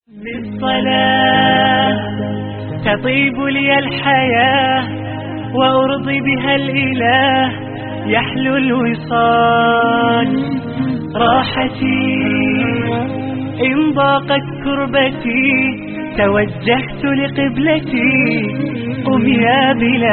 بالصلاة تطيب لي الحياة وأرضي بها الإله يحلو الوصال راحتي إن ضاقت كربتي توجهت لقبلتي قم يا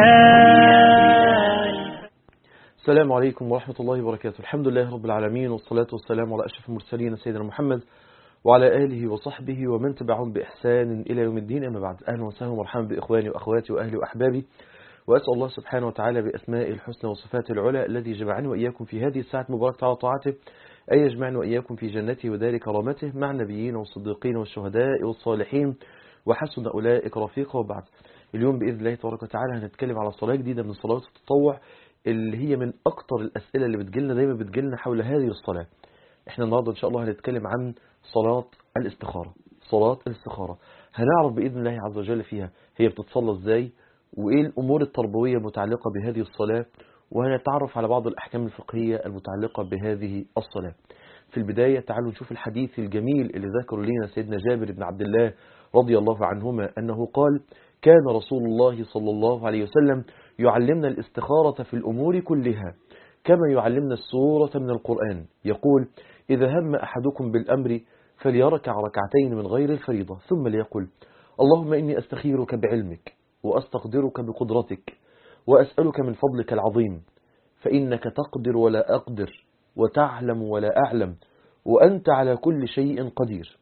بلال. السلام عليكم ورحمة الله وبركاته. الحمد لله رب العالمين، والصلاة والسلام على أشرف المرسلين سيدنا محمد وعلى آله وصحبه ومن تبعهم بإحسان إلى يوم الدين. أما بعد، أهلا وسهلا ومرحبا بإخواني وأخواتي وأهلي وأحبابي، وأسأل الله سبحانه وتعالى بأسماء الحسنى وصفاته العلى الذي جمعني وإياكم في هذه الساعة المباركة على طاعته أن يجمعني وإياكم في جنته ودار كرامته مع النبيين والصديقين والشهداء والصالحين وحسن أولئك رفيقا. وبعد، اليوم بإذن الله تبارك وتعالى هنتكلم على صلاة جديدة من صلوات التطوع اللي هي من أكتر الأسئلة اللي دايما بتجيلنا حول هذه الصلاة. احنا النهاردة إن شاء الله هنتكلم عن صلاة الاستخارة. صلاة الاستخارة هنعرف بإذن الله عز وجل فيها هي بتتصلى ازاي، وإيه الأمور التربوية المتعلقة بهذه الصلاة، وهنتعرف على بعض الأحكام الفقهية المتعلقة بهذه الصلاة. في البداية تعالوا نشوف الحديث الجميل اللي ذكر لنا سيدنا جابر بن عبد الله رضي الله عنهما أنه قال: كان رسول الله صلى الله عليه وسلم يعلمنا الاستخارة في الأمور كلها كما يعلمنا السورة من القرآن. يقول: إذا هم أحدكم بالأمر فليركع ركعتين من غير الفريضة ثم ليقل: اللهم إني أستخيرك بعلمك وأستقدرك بقدرتك وأسألك من فضلك العظيم، فإنك تقدر ولا أقدر وتعلم ولا أعلم وأنت على كل شيء قدير.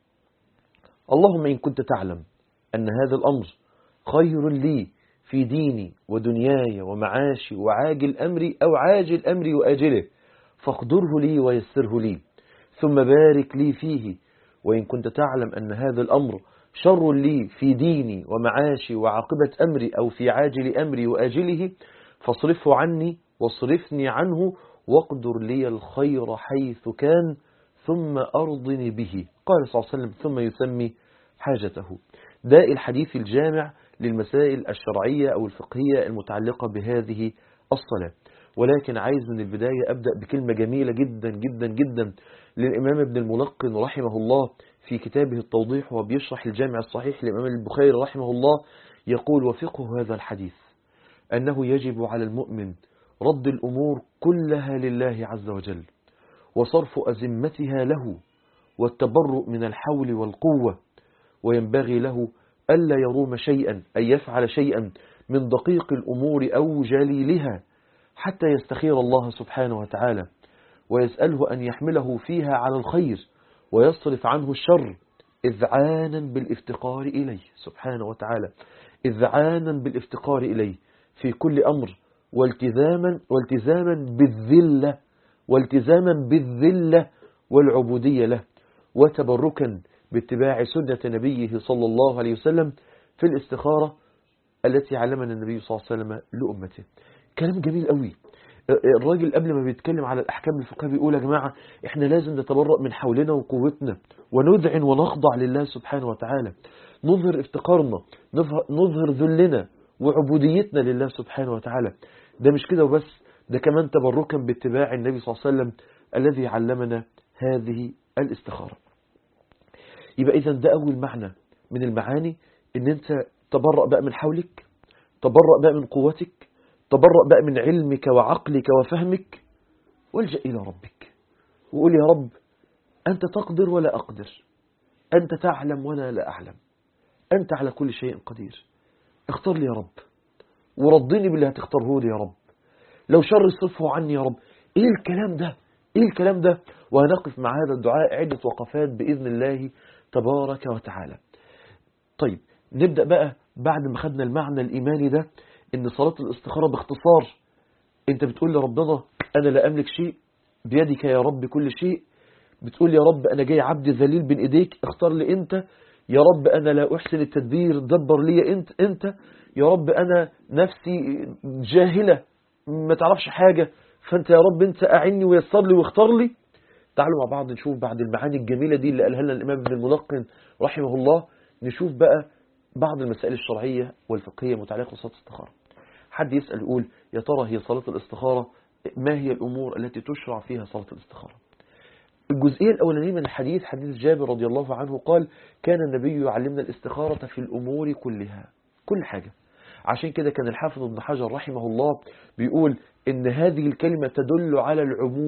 اللهم إن كنت تعلم أن هذا الأمر خير لي في ديني ودنياي ومعاشي وعاجل أمري أو عاجل أمري وآجله فاقدره لي ويسره لي ثم بارك لي فيه، وإن كنت تعلم أن هذا الأمر شر لي في ديني ومعاشي وعاقبة أمري أو في عاجل أمري وآجله فاصرفه عني واصرفني عنه واقدر لي الخير حيث كان ثم أرضني به. قال صلى الله عليه وسلم: ثم يسمي حاجته. ده الحديث الجامع للمسائل الشرعية أو الفقهية المتعلقة بهذه الصلاة. ولكن عايز من البداية أبدأ بكلمة جميلة جدا جدا جدا للإمام ابن الملقن رحمه الله في كتابه التوضيح وبيشرح الجامع الصحيح للإمام البخاري رحمه الله. يقول: وفقه هذا الحديث أنه يجب على المؤمن رد الأمور كلها لله عز وجل وصرف أزمتها له والتبرؤ من الحول والقوة، وينبغي له ألا يروم شيئا أن يفعل شيئا من دقيق الأمور أو جليلها حتى يستخير الله سبحانه وتعالى ويسأله أن يحمله فيها على الخير ويصرف عنه الشر إذعانا بالافتقار إليه سبحانه وتعالى، إذعانا بالافتقار إليه في كل أمر، والتزاما بالذلة والعبودية له، وتبركا باتباع سنة نبيه صلى الله عليه وسلم في الاستخارة التي علمنا النبي صلى الله عليه وسلم لأمته. كلام جميل قوي. الراجل قبل ما بيتكلم على الأحكام الفقهية بيقول: يا جماعة احنا لازم نتبرأ من حولنا وقوتنا ونذعن ونخضع لله سبحانه وتعالى، نظهر افتقارنا، نظهر ذلنا وعبوديتنا لله سبحانه وتعالى. ده مش كده وبس، ده كمان تبركا باتباع النبي صلى الله عليه وسلم الذي علمنا هذه الاستخارة. يبقى إذن ده أول معنى من المعاني، ان انت تبرأ بقى من حولك، تبرأ بقى من قوتك، تبرأ بقى من علمك وعقلك وفهمك، والجأ إلى ربك وقول: يا رب أنت تقدر ولا أقدر، أنت تعلم ولا لا أعلم، أنت على كل شيء قدير، اختار لي يا رب ورضيني باللي هتختاره لي يا رب، لو شر صرفه عني يا رب. إيه الكلام ده؟ إيه الكلام ده؟ وهنقف مع هذا الدعاء عدة وقفات بإذن الله تبارك وتعالى. طيب نبدأ بقى بعد ما خدنا المعنى الإيماني ده، إن صلاة الاستخارة باختصار أنت بتقول لربنا: أنا لا أملك شيء، بيدك يا رب كل شيء. بتقول: يا رب أنا جاي عبد ذليل بين إيديك، اختار لي أنت. يا رب أنا لا أحسن التدبير، دبر لي أنت. يا رب أنا نفسي جاهلة ما تعرفش حاجة، فأنت يا رب أنت أعني ويسر لي واختار لي. تعالوا مع بعض نشوف بعد المعاني الجميلة دي اللي قالها لنا الإمام ابن الملقن رحمه الله، نشوف بقى بعض المسائل الشرعية والفقهية متعلقة بصلاة الاستخارة. حد يسأل يقول: يا ترى هي صلاة الاستخارة ما هي الأمور التي تشرع فيها صلاة الاستخارة؟ الجزئية الأولانية من الحديث حديث جابر رضي الله عنه قال كان النبي يعلمنا الاستخارة في الأمور كلها، كل حاجة. عشان كده كان الحافظ ابن حجر رحمه الله بيقول إن هذه الكلمة تدل على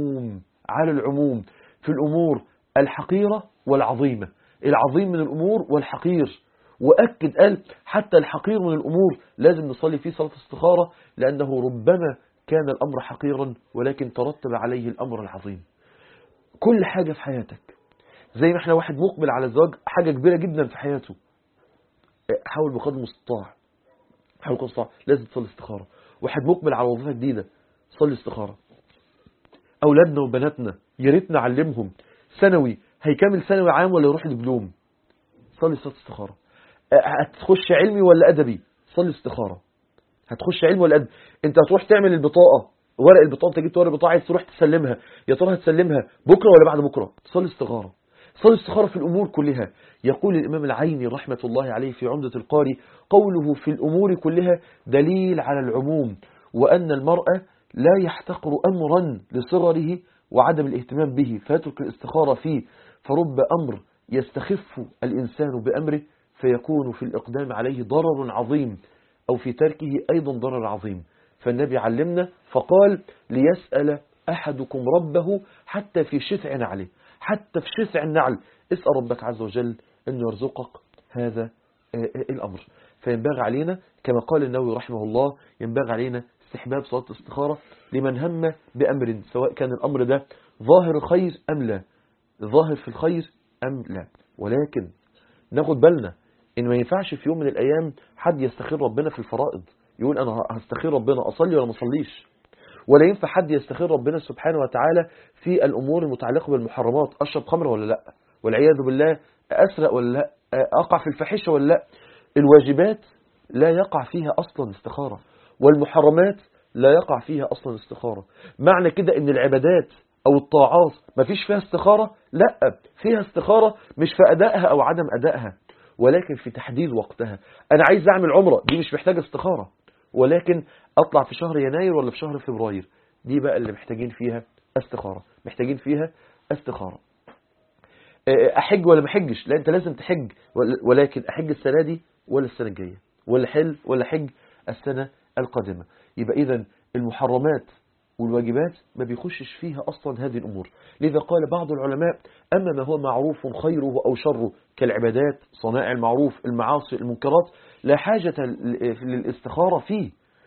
العموم في الأمور الحقيرة والعظيمة، العظيم من الأمور والحقير. وأكد قال حتى الحقير من الأمور لازم نصلي فيه صلاة استخارة، لأنه ربما كان الأمر حقيرا ولكن ترتب عليه الأمر العظيم. كل حاجة في حياتك، زي ما احنا واحد مقبل على الزواج حاجة كبيرة جدا في حياته، حاول بقدر المستطاع لازم تصلي استخارة. واحد مقبل على وظيفة جديدة صلي استخارة. أولادنا وبناتنا يا ريت نعلمهم ثانوي هيكمل ثانوي عام ولا يروح دبلوم، صلي صلاة استخارة. هتخش علمي ولا أدبي، صلي استخارة. هتخش علمي ولا أدبي، انت هتروح تعمل البطاقة، ورق البطاقة، انت جبت ورق البطاقة عايز تروح تسلمها، يا ترى هتسلمها بكرة ولا بعد بكرة، صلي استخارة. صلي استخارة في الأمور كلها. يقول الإمام العيني رحمة الله عليه في عمدة القاري قوله في الأمور كلها دليل على العموم، وأن المرء لا يحتقر أمرا لصغره وعدم الاهتمام به فيترك الاستخارة فيه، فرب أمر يستخف الإنسان بأمره فيكون في الإقدام عليه ضرر عظيم، أو في تركه أيضا ضرر عظيم. فالنبي علمنا فقال ليسأل أحدكم ربه حتى في شسع نعله، حتى في شسع النعل اسأل ربك عز وجل أن يرزقك هذا الأمر. فينبغي علينا كما قال النووي رحمه الله ينبغي علينا استحباب صلاة الاستخارة لمن هم بأمر، سواء كان الأمر ده ظاهر خير أم لا، ظاهر في الخير أم لا. ولكن ناخد بالنا إن ما ينفعش في يوم من الأيام حد يستخير ربنا في الفرائض يقول أنا هستخير ربنا أصلي ولا ما أصليش، ولا ينفع حد يستخير ربنا سبحانه وتعالى في الأمور المتعلقة بالمحرمات، أشرب خمر ولا لا، والعياذ بالله أسرق ولا لا، أقع في الفحشة ولا لا. الواجبات لا يقع فيها أصلا استخارة، والمحرمات لا يقع فيها أصلا استخارة. معنى كده إن العبادات أو الطاعات ما فيش فيها استخارة؟ لا، فيها استخارة مش في أدائها أو عدم أدائها، ولكن في تحديد وقتها. أنا عايز أعمل عمرة، دي مش محتاجة استخارة، ولكن أطلع في شهر يناير ولا في شهر فبراير، دي بقى اللي محتاجين فيها استخارة. أحج ولا ما أحجش؟ لا، أنت لازم تحج، ولكن أحج السنة دي ولا السنة الجاية، ولا حج السنة القادمة. يبقى إذن المحرمات والواجبات ما بيخشش فيها أصلا هذه الأمور. لذا قال بعض العلماء أما ما هو معروف خيره أو شره كالعبادات، صنائع المعروف، المعاصي، المنكرات، لا حاجة للاستخارة فيه،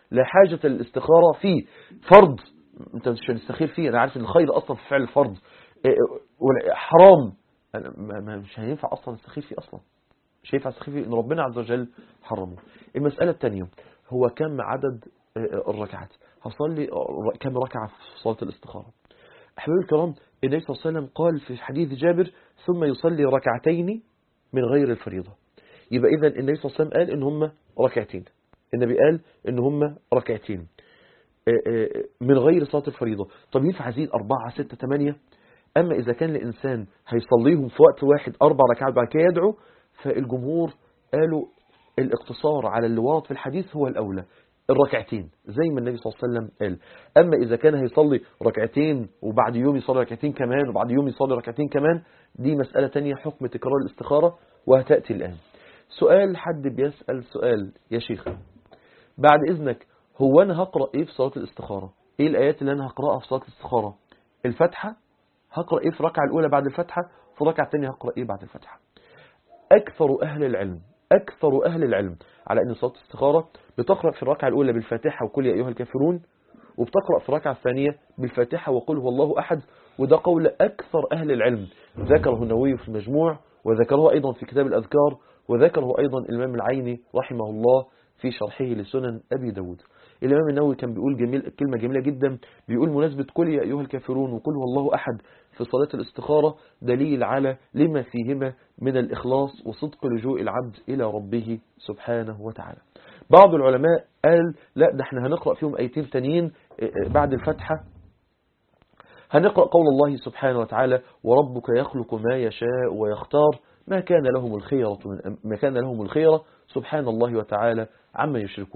فرض أنت مش هتستخير فيه، أنا عارف أن الخير أصلا في فعل الفرض، حرام مش هينفع أصلا استخير فيه، أصلا مش هينفع استخير فيه، إن ربنا عز وجل حرمه. المسألة الثانية هو كم عدد الركعات، هصلي كم ركعة في صلاة الاستخارة. أحبابي الكرام، النبي صلى الله عليه وسلم قال في حديث جابر ثم يصلي ركعتين من غير الفريضة. يبقى إذن النبي صلى الله عليه وسلم قال إن هم ركعتين، النبي قال إن هم ركعتين من غير صلاة الفريضة. طب ينفع أزيد 4 6 8؟ أما إذا كان الإنسان هيصليهم في وقت واحد 4 ركعات بعد كده يدعو، فالجمهور قالوا الاقتصار على اللي ورد في الحديث هو الأولى، الركعتين زي ما النبي صلى الله عليه وسلم قال. أما إذا كان هيصلي ركعتين وبعد يوم يصلي ركعتين كمان وبعد يوم يصلي ركعتين كمان، دي مسألة تانية حكم تكرار الاستخارة وهتأتي الآن. سؤال، حد بيسأل سؤال يا شيخ بعد إذنك، هو أنا هقرأ إيه في صلاة الاستخارة؟ إيه الآيات اللي أنا هقرأها في صلاة الاستخارة؟ الفتحة؟ هقرأ إيه في الركعة الأولى بعد الفتحة؟ في الركعة الثانية هقرأ إيه بعد الفتحة؟ أكثر أهل العلم على أن صلاة الاستخارة بتقرأ في الركعة الأولى بالفاتحة وقل يا أيها الكافرون، وبتقرأ في الركعة الثانية بالفاتحة وقل هو الله أحد، وده قول أكثر أهل العلم، ذكره النووي في المجموع، وذكره أيضا في كتاب الأذكار، وذكره أيضا الإمام العيني رحمه الله في شرحه لسنن أبي داود. الإمام النووي كان بيقول كلمة جميلة جدا، بيقول مناسبة قل يا أيها الكافرون وقل هو الله أحد في صلاة الاستخارة دليل على لما فيهما من الإخلاص وصدق لجوء العبد إلى ربه سبحانه وتعالى. بعض العلماء قال لا، ده احنا هنقرأ فيهم آيتين تانيين بعد الفتحة، هنقرأ قول الله سبحانه وتعالى وربك يخلق ما يشاء ويختار ما كان لهم الخيرة سبحان الله وتعالى عما يشركون.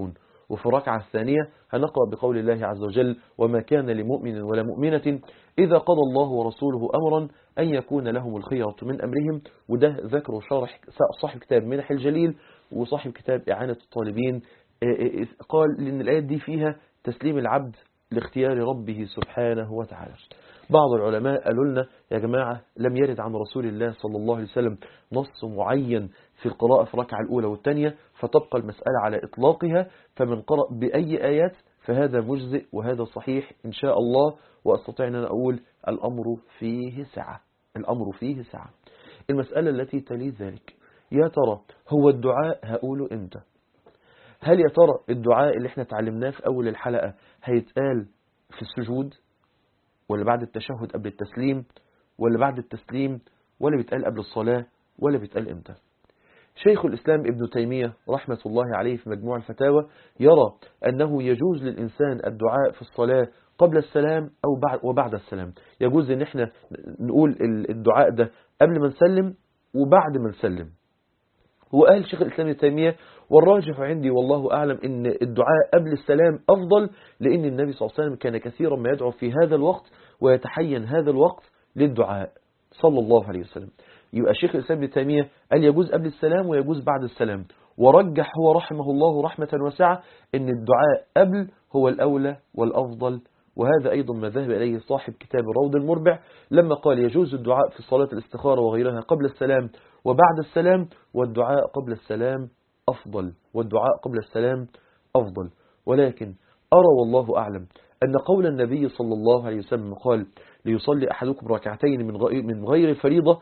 وفي الركعة الثانية هنقرأ بقول الله عز وجل وما كان لمؤمن ولا مؤمنة إذا قضى الله ورسوله أمرا أن يكون لهم الخيرة من أمرهم. وده ذكره شارح صاحب كتاب منح الجليل وصاحب كتاب إعانة الطالبين. قال لأن الآيات دي فيها تسليم العبد لاختيار ربه سبحانه وتعالى. بعض العلماء قالوا لنا يا جماعة لم يرد عن رسول الله صلى الله عليه وسلم نص معين في القراءة في الركعة الأولى والثانية فتبقى المسألة على إطلاقها، فمن قرأ بأي آيات فهذا مجزئ وهذا صحيح إن شاء الله. وأستطيع أن أقول الأمر فيه سعة، الأمر فيه سعة. المسألة التي تلي ذلك، يا ترى هو الدعاء هقوله إمتى؟ هل يا ترى الدعاء اللي احنا تعلمناه في أول الحلقة هيتقال في السجود، ولا بعد التشهد قبل التسليم، ولا بعد التسليم، ولا بيتقال قبل الصلاة، ولا بيتقال إمتى؟ شيخ الإسلام ابن تيمية رحمة الله عليه في مجموع الفتاوى يرى أنه يجوز للإنسان الدعاء في الصلاة قبل السلام أو وبعد السلام. يجوز أن احنا نقول الدعاء ده قبل ما نسلم وبعد ما نسلم. وقال شيخ الإسلام ابن تيمية والراجح عندي والله أعلم أن الدعاء قبل السلام أفضل، لأن النبي صلى الله عليه وسلم كان كثيرا ما يدعو في هذا الوقت ويتحين هذا الوقت للدعاء صلى الله عليه وسلم. يبقى شيخ الإسلام ابن تيمية قال يجوز قبل السلام ويجوز بعد السلام، ورجح هو رحمه الله رحمة واسعة أن الدعاء قبل هو الأولى والأفضل. وهذا أيضا ما ذهب إليه صاحب كتاب الروض المربع لما قال يجوز الدعاء في صلاة الاستخارة وغيرها قبل السلام وبعد السلام، والدعاء قبل السلام أفضل، والدعاء قبل السلام أفضل. ولكن أرى والله أعلم أن قول النبي صلى الله عليه وسلم قال ليصلي أحدكم ركعتين من غير الفريضة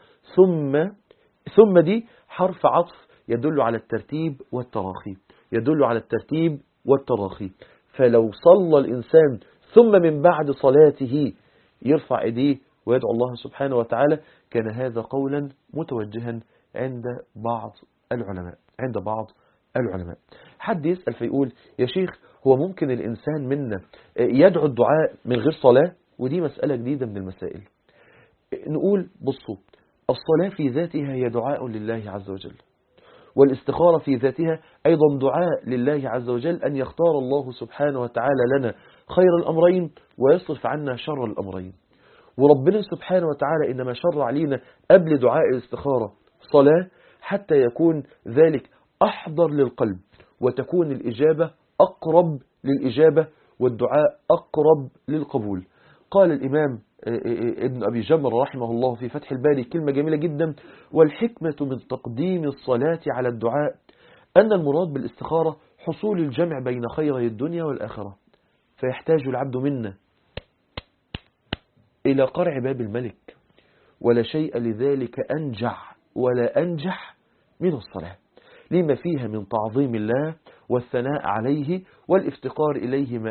ثم دي حرف عطف يدل على الترتيب والتراخي، يدل على الترتيب والتراخي. فلو صلى الإنسان ثم من بعد صلاته يرفع إيديه ويدعو الله سبحانه وتعالى كان هذا قولا متوجها عند بعض العلماء. حد يسأل فيقول يا شيخ هو ممكن الإنسان منا يدعو الدعاء من غير صلاة؟ ودي مسألة جديدة من المسائل. نقول بصوا، الصلاة في ذاتها هي دعاء لله عز وجل، والاستخارة في ذاتها أيضا دعاء لله عز وجل أن يختار الله سبحانه وتعالى لنا خير الأمرين ويصرف عنا شر الأمرين. وربنا سبحانه وتعالى إنما شرع علينا قبل دعاء الاستخارة صلاة حتى يكون ذلك أحضر للقلب وتكون الإجابة أقرب للإجابة والدعاء أقرب للقبول. قال الإمام ابن أبي جمر رحمه الله في فتح الباري كلمة جميلة جدا: والحكمة من تقديم الصلاة على الدعاء أن المراد بالاستخارة حصول الجمع بين خيري الدنيا والآخرة، فيحتاج العبد منا إلى قرع باب الملك، ولا شيء لذلك أنجح من الصلاة لما فيها من تعظيم الله والثناء عليه والافتقار إليه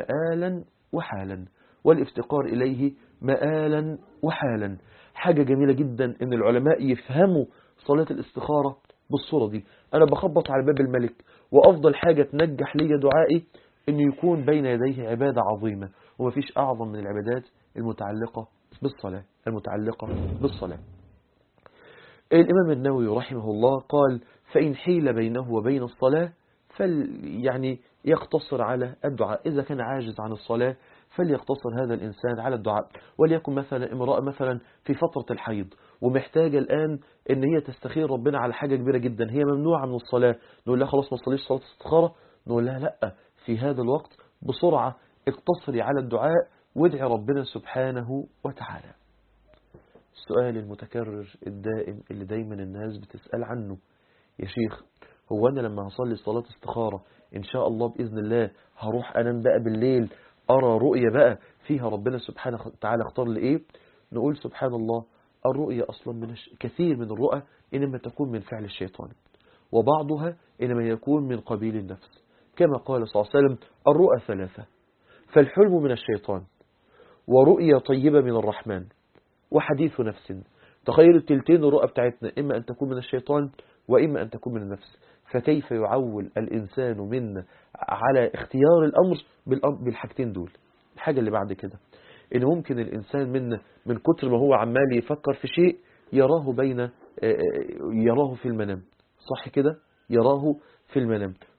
مآلا وحالا. حاجة جميلة جدا إن العلماء يفهموا صلاة الاستخارة بالصورة دي. أنا بخبط على باب الملك، وأفضل حاجة تنجح لي دعائي إنه يكون بين يديه عبادة عظيمة، ومفيش أعظم من العبادات المتعلقة بالصلاة. الإمام النووي رحمه الله قال: فإن حيل بينه وبين الصلاة يعني يقتصر على الدعاء. إذا كان عاجز عن الصلاة فليقتصر هذا الإنسان على الدعاء. وليكن مثلا امرأة مثلا في فترة الحيض ومحتاجة الآن إن هي تستخير ربنا على حاجة كبيرة جدا، هي ممنوعة من الصلاة، نقول لها خلاص ما تصليش صلاة استخارة؟ نقول لها لا، في هذا الوقت بسرعة اقتصري على الدعاء وادعي ربنا سبحانه وتعالى. السؤال المتكرر الدائم اللي دايما الناس بتسأل عنه: يا شيخ هو أنا لما هصلي صلاة استخارة إن شاء الله بإذن الله هروح أنام بقى بالليل أرى رؤية بقى فيها ربنا سبحانه وتعالى اختار لي إيه؟ نقول سبحان الله، الرؤية أصلا من كثير من الرؤى إنما تكون من فعل الشيطان، وبعضها إنما يكون من قبيل النفس، كما قال صلى الله عليه وسلم: الرؤى ثلاثة، فالحلم من الشيطان، ورؤية طيبة من الرحمن، وحديث نفس. تخيل التلتين الرؤى بتاعتنا إما أن تكون من الشيطان وإما أن تكون من النفس. فكيف يعول الإنسان منا على اختيار الأمر بالحاجتين دول؟ الحاجة اللي بعد كده إن ممكن الإنسان منا من كتر ما هو عمال يفكر في شيء يراه في المنام، صح كده؟ يراه في المنام،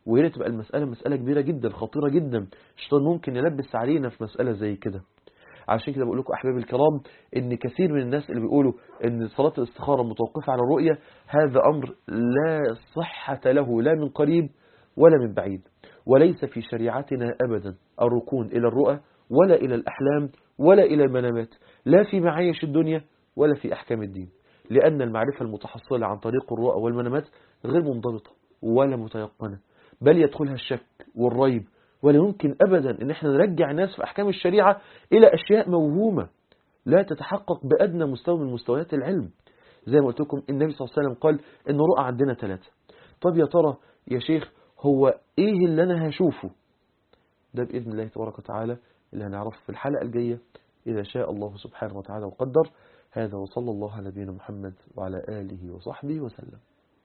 وهي تبقى المسألة مسألة كبيرة جدا خطيرة جدا. الشيطان ممكن يلبس علينا في مسألة زي كده. عشان كده بقول لكم أحبابي الكرام إن كثير من الناس اللي بيقولوا إن صلاة الاستخارة متوقفة على الرؤية، هذا أمر لا صحة له لا من قريب ولا من بعيد. وليس في شريعتنا أبدا الركون إلى الرؤى ولا إلى الأحلام ولا إلى المنامات، لا في معايش الدنيا ولا في أحكام الدين، لأن المعرفة المتحصلة عن طريق الرؤى والمنامات غير منضبطة ولا متيقنة، بل يدخلها الشك والريب. ولا يمكن أبدا أن احنا نرجع الناس في أحكام الشريعة إلى أشياء موهومة لا تتحقق بأدنى مستوى من مستويات العلم. زي ما قلت لكم النبي صلى الله عليه وسلم قال إن رؤى عندنا 3. طب يا ترى يا شيخ هو إيه اللي أنا هشوفه؟ ده بإذن الله تبارك وتعالى اللي هنعرفه في الحلقة الجاية إذا شاء الله سبحانه وتعالى وقدر. هذا وصلى الله على نبينا محمد وعلى آله وصحبه وسلم.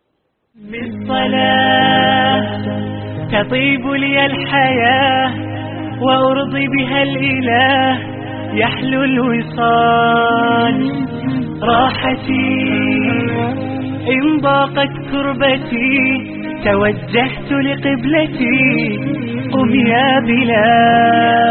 بالصلاة تطيب لي الحياة وأرضي بها الإله، يحلو الوصال راحتي إن ضاقت كربتي، توجهت لقبلتي قم يا بلال.